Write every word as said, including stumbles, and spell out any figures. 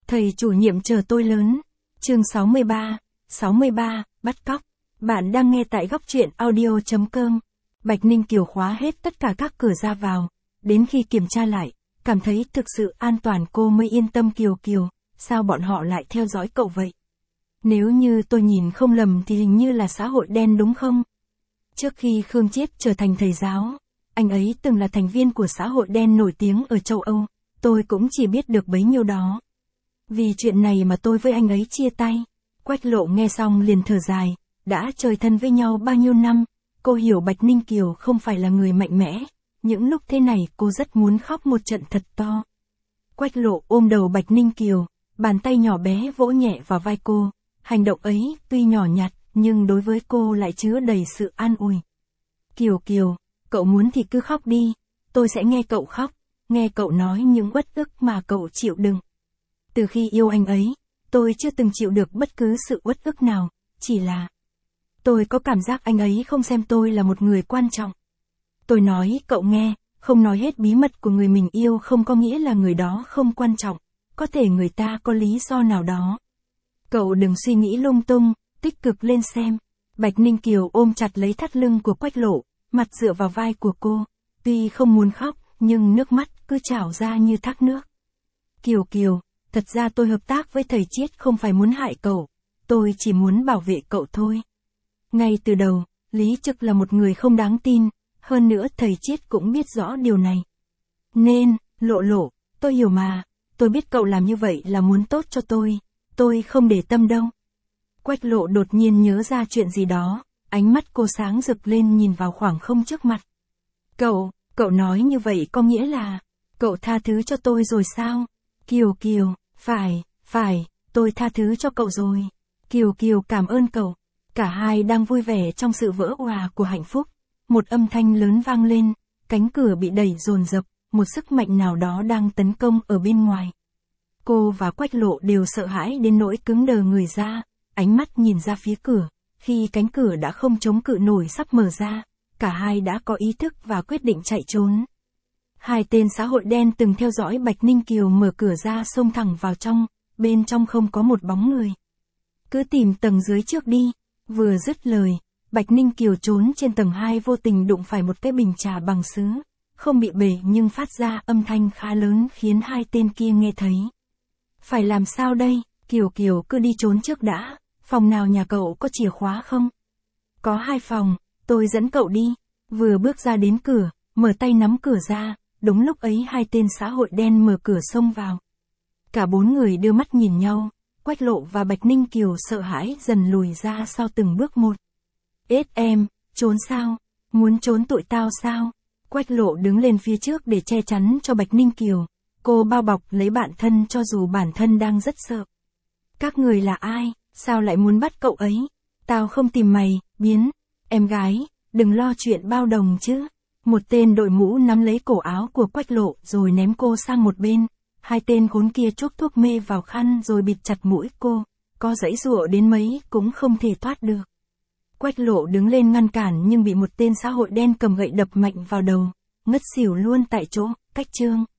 Thầy chủ nhiệm chờ tôi lớn. Chương sáu mươi ba, sáu mươi ba, bắt cóc. Bạn đang nghe tại góc truyện audio chấm com. Bạch Ninh Kiều khóa hết tất cả các cửa ra vào. Đến khi kiểm tra lại, cảm thấy thực sự an toàn cô mới yên tâm. Kiều Kiều, sao bọn họ lại theo dõi cậu vậy? Nếu như tôi nhìn không lầm thì hình như là xã hội đen đúng không? Trước khi Khương Chiết trở thành thầy giáo, anh ấy từng là thành viên của xã hội đen nổi tiếng ở châu Âu, tôi cũng chỉ biết được bấy nhiêu đó. Vì chuyện này mà tôi với anh ấy chia tay. Quách Lộ nghe xong liền thở dài, đã chơi thân với nhau bao nhiêu năm, cô hiểu Bạch Ninh Kiều không phải là người mạnh mẽ, những lúc thế này cô rất muốn khóc một trận thật to. Quách Lộ ôm đầu Bạch Ninh Kiều, bàn tay nhỏ bé vỗ nhẹ vào vai cô, hành động ấy tuy nhỏ nhặt, nhưng đối với cô lại chứa đầy sự an ủi. Kiều Kiều, cậu muốn thì cứ khóc đi, tôi sẽ nghe cậu khóc, nghe cậu nói những uất ức mà cậu chịu đựng. Từ khi yêu anh ấy, tôi chưa từng chịu được bất cứ sự uất ức nào, chỉ là tôi có cảm giác anh ấy không xem tôi là một người quan trọng. Tôi nói cậu nghe, không nói hết bí mật của người mình yêu không có nghĩa là người đó không quan trọng, có thể người ta có lý do nào đó. Cậu đừng suy nghĩ lung tung, tích cực lên xem. Bạch Ninh Kiều ôm chặt lấy thắt lưng của Quách Lộ, mặt dựa vào vai của cô, tuy không muốn khóc, nhưng nước mắt cứ trào ra như thác nước. Kiều Kiều, thật ra tôi hợp tác với thầy Chiết không phải muốn hại cậu, tôi chỉ muốn bảo vệ cậu thôi. Ngay từ đầu, Lý Trực là một người không đáng tin, hơn nữa thầy Chiết cũng biết rõ điều này. Nên, Lộ Lộ, tôi hiểu mà, tôi biết cậu làm như vậy là muốn tốt cho tôi, tôi không để tâm đâu. Quách Lộ đột nhiên nhớ ra chuyện gì đó, ánh mắt cô sáng rực lên nhìn vào khoảng không trước mặt. Cậu, cậu nói như vậy có nghĩa là, cậu tha thứ cho tôi rồi sao? Kiều Kiều, phải, phải, tôi tha thứ cho cậu rồi. Kiều Kiều cảm ơn cậu. Cả hai đang vui vẻ trong sự vỡ òa của hạnh phúc. Một âm thanh lớn vang lên, cánh cửa bị đẩy dồn dập, một sức mạnh nào đó đang tấn công ở bên ngoài. Cô và Quách Lộ đều sợ hãi đến nỗi cứng đờ người ra, ánh mắt nhìn ra phía cửa, khi cánh cửa đã không chống cự nổi sắp mở ra, cả hai đã có ý thức và quyết định chạy trốn. Hai tên xã hội đen từng theo dõi Bạch Ninh Kiều mở cửa ra xông thẳng vào trong, bên trong không có một bóng người. Cứ tìm tầng dưới trước đi, vừa dứt lời, Bạch Ninh Kiều trốn trên tầng hai vô tình đụng phải một cái bình trà bằng sứ, không bị bể nhưng phát ra âm thanh khá lớn khiến hai tên kia nghe thấy. Phải làm sao đây, Kiều Kiều cứ đi trốn trước đã, phòng nào nhà cậu có chìa khóa không? Có hai phòng, tôi dẫn cậu đi, vừa bước ra đến cửa, mở tay nắm cửa ra. Đúng lúc ấy hai tên xã hội đen mở cửa xông vào. Cả bốn người đưa mắt nhìn nhau, Quách Lộ và Bạch Ninh Kiều sợ hãi dần lùi ra sau từng bước một. Ết em, trốn sao? Muốn trốn tụi tao sao? Quách Lộ đứng lên phía trước để che chắn cho Bạch Ninh Kiều. Cô bao bọc lấy bản thân cho dù bản thân đang rất sợ. Các người là ai? Sao lại muốn bắt cậu ấy? Tao không tìm mày, biến. Em gái, đừng lo chuyện bao đồng chứ. Một tên đội mũ nắm lấy cổ áo của Quách Lộ rồi ném cô sang một bên. Hai tên khốn kia chuốc thuốc mê vào khăn rồi bịt chặt mũi cô. Có giãy giụa đến mấy cũng không thể thoát được. Quách Lộ đứng lên ngăn cản nhưng bị một tên xã hội đen cầm gậy đập mạnh vào đầu. Ngất xỉu luôn tại chỗ. Cách Trương.